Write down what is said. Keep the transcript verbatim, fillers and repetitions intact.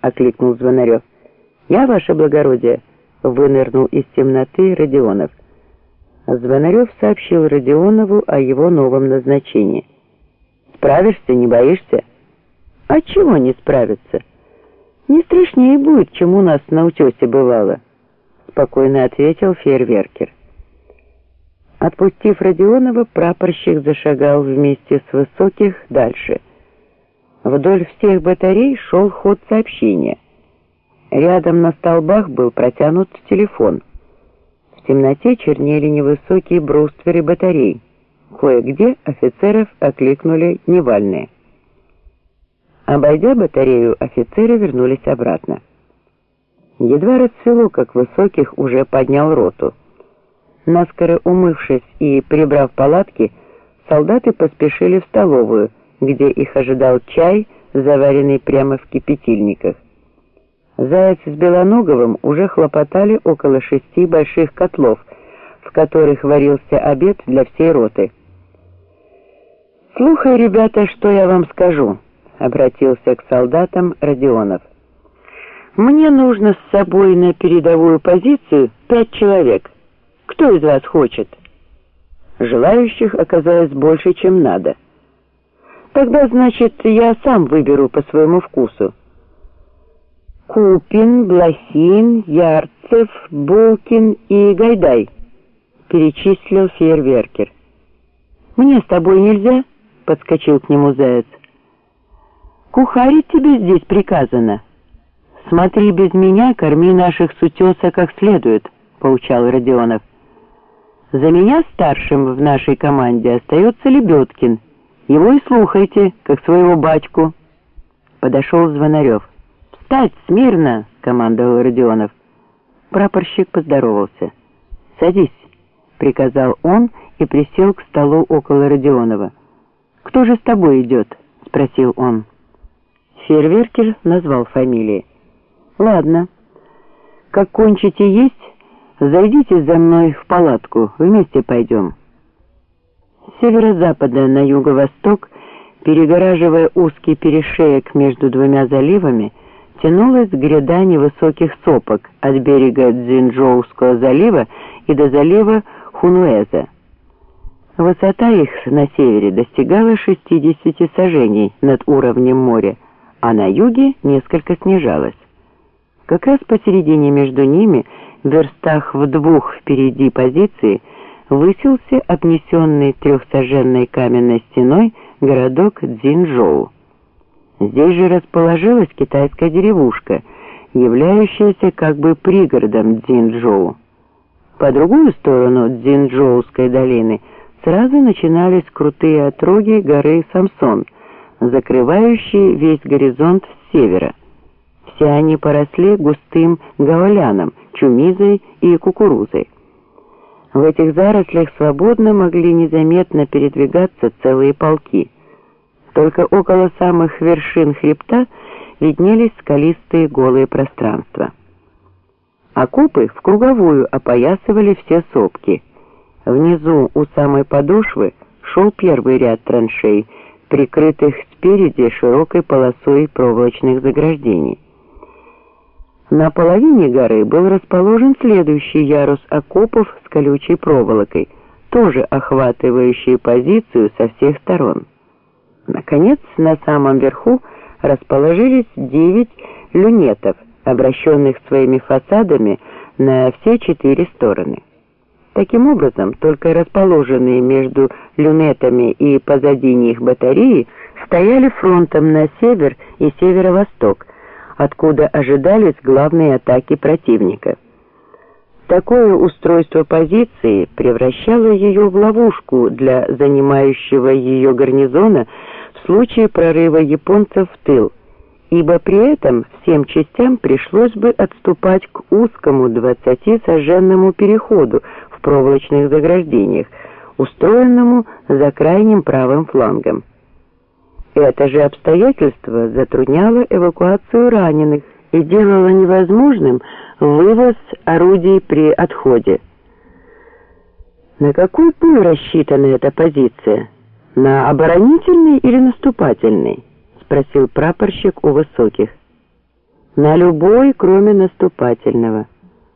окликнул Звонарев. «Я, ваше благородие», — вынырнул из темноты Родионов. Звонарев сообщил Родионову о его новом назначении. «Справишься, не боишься?» «А чего не справиться? Не страшнее будет, чем у нас на утесе бывало», — спокойно ответил фейерверкер. Отпустив Родионова, прапорщик зашагал вместе с Высоких дальше. Вдоль всех батарей шел ход сообщения. Рядом на столбах был протянут телефон. В темноте чернели невысокие брустверы батарей. Кое-где офицеров окликнули невальные. Обойдя батарею, офицеры вернулись обратно. Едва расцвело, как Высоких уже поднял роту. Наскоро умывшись и прибрав палатки, солдаты поспешили в столовую, где их ожидал чай, заваренный прямо в кипятильниках. Заяц с Белоноговым уже хлопотали около шести больших котлов, в которых варился обед для всей роты. «Слухай, ребята, что я вам скажу», — обратился к солдатам Родионов. «Мне нужно с собой на передовую позицию пять человек. Кто из вас хочет?» Желающих оказалось больше, чем надо. «Тогда, значит, я сам выберу по своему вкусу. Купин, Блохин, Ярцев, Булкин и Гайдай», — перечислил фейерверкер. «Мне с тобой нельзя?» — подскочил к нему Заяц. «Кухарить тебе здесь приказано. Смотри, без меня корми наших с утеса как следует», — поучал Родионов. «За меня старшим в нашей команде остается Лебедкин. Его и слухайте, как своего батьку». Подошел Звонарев. «Встать смирно!» — командовал Родионов. Прапорщик поздоровался. «Садись!» — приказал он и присел к столу около Родионова. «Кто же с тобой идет?» — спросил он. Фейерверкер назвал фамилии. «Ладно. Как кончите есть, зайдите за мной в палатку, вместе пойдем». С северо-запада на юго-восток, перегораживая узкий перешеек между двумя заливами, тянулась гряда невысоких сопок от берега Цзинчжоуского залива и до залива Хунуэза. Высота их на севере достигала шестидесяти саженей над уровнем моря, а на юге несколько снижалась. Как раз посередине между ними, в верстах в двух впереди позиции, высился обнесенный трехсаженной каменной стеной городок Цзинчжоу. Здесь же расположилась китайская деревушка, являющаяся как бы пригородом Цзинчжоу. По другую сторону Цзинчжоуской долины сразу начинались крутые отроги горы Самсон, закрывающие весь горизонт с севера. Все они поросли густым гаоляном, чумизой и кукурузой. В этих зарослях свободно могли незаметно передвигаться целые полки. Только около самых вершин хребта виднелись скалистые голые пространства. Окопы в круговую опоясывали все сопки. Внизу у самой подошвы шел первый ряд траншей, прикрытых спереди широкой полосой проволочных заграждений. На половине горы был расположен следующий ярус окопов с колючей проволокой, тоже охватывающий позицию со всех сторон. Наконец, на самом верху расположились девять люнетов, обращенных своими фасадами на все четыре стороны. Таким образом, только расположенные между люнетами и позади них батареи стояли фронтом на север и северо-восток, откуда ожидались главные атаки противника. Такое устройство позиции превращало ее в ловушку для занимающего ее гарнизона в случае прорыва японцев в тыл, ибо при этом всем частям пришлось бы отступать к узкому двадцатисаженному переходу в проволочных заграждениях, устроенному за крайним правым флангом. Это же обстоятельство затрудняло эвакуацию раненых и делало невозможным вывоз орудий при отходе. На какой пыл рассчитана эта позиция? На оборонительный или наступательный? Спросил прапорщик у Высоких. На любой, кроме наступательного.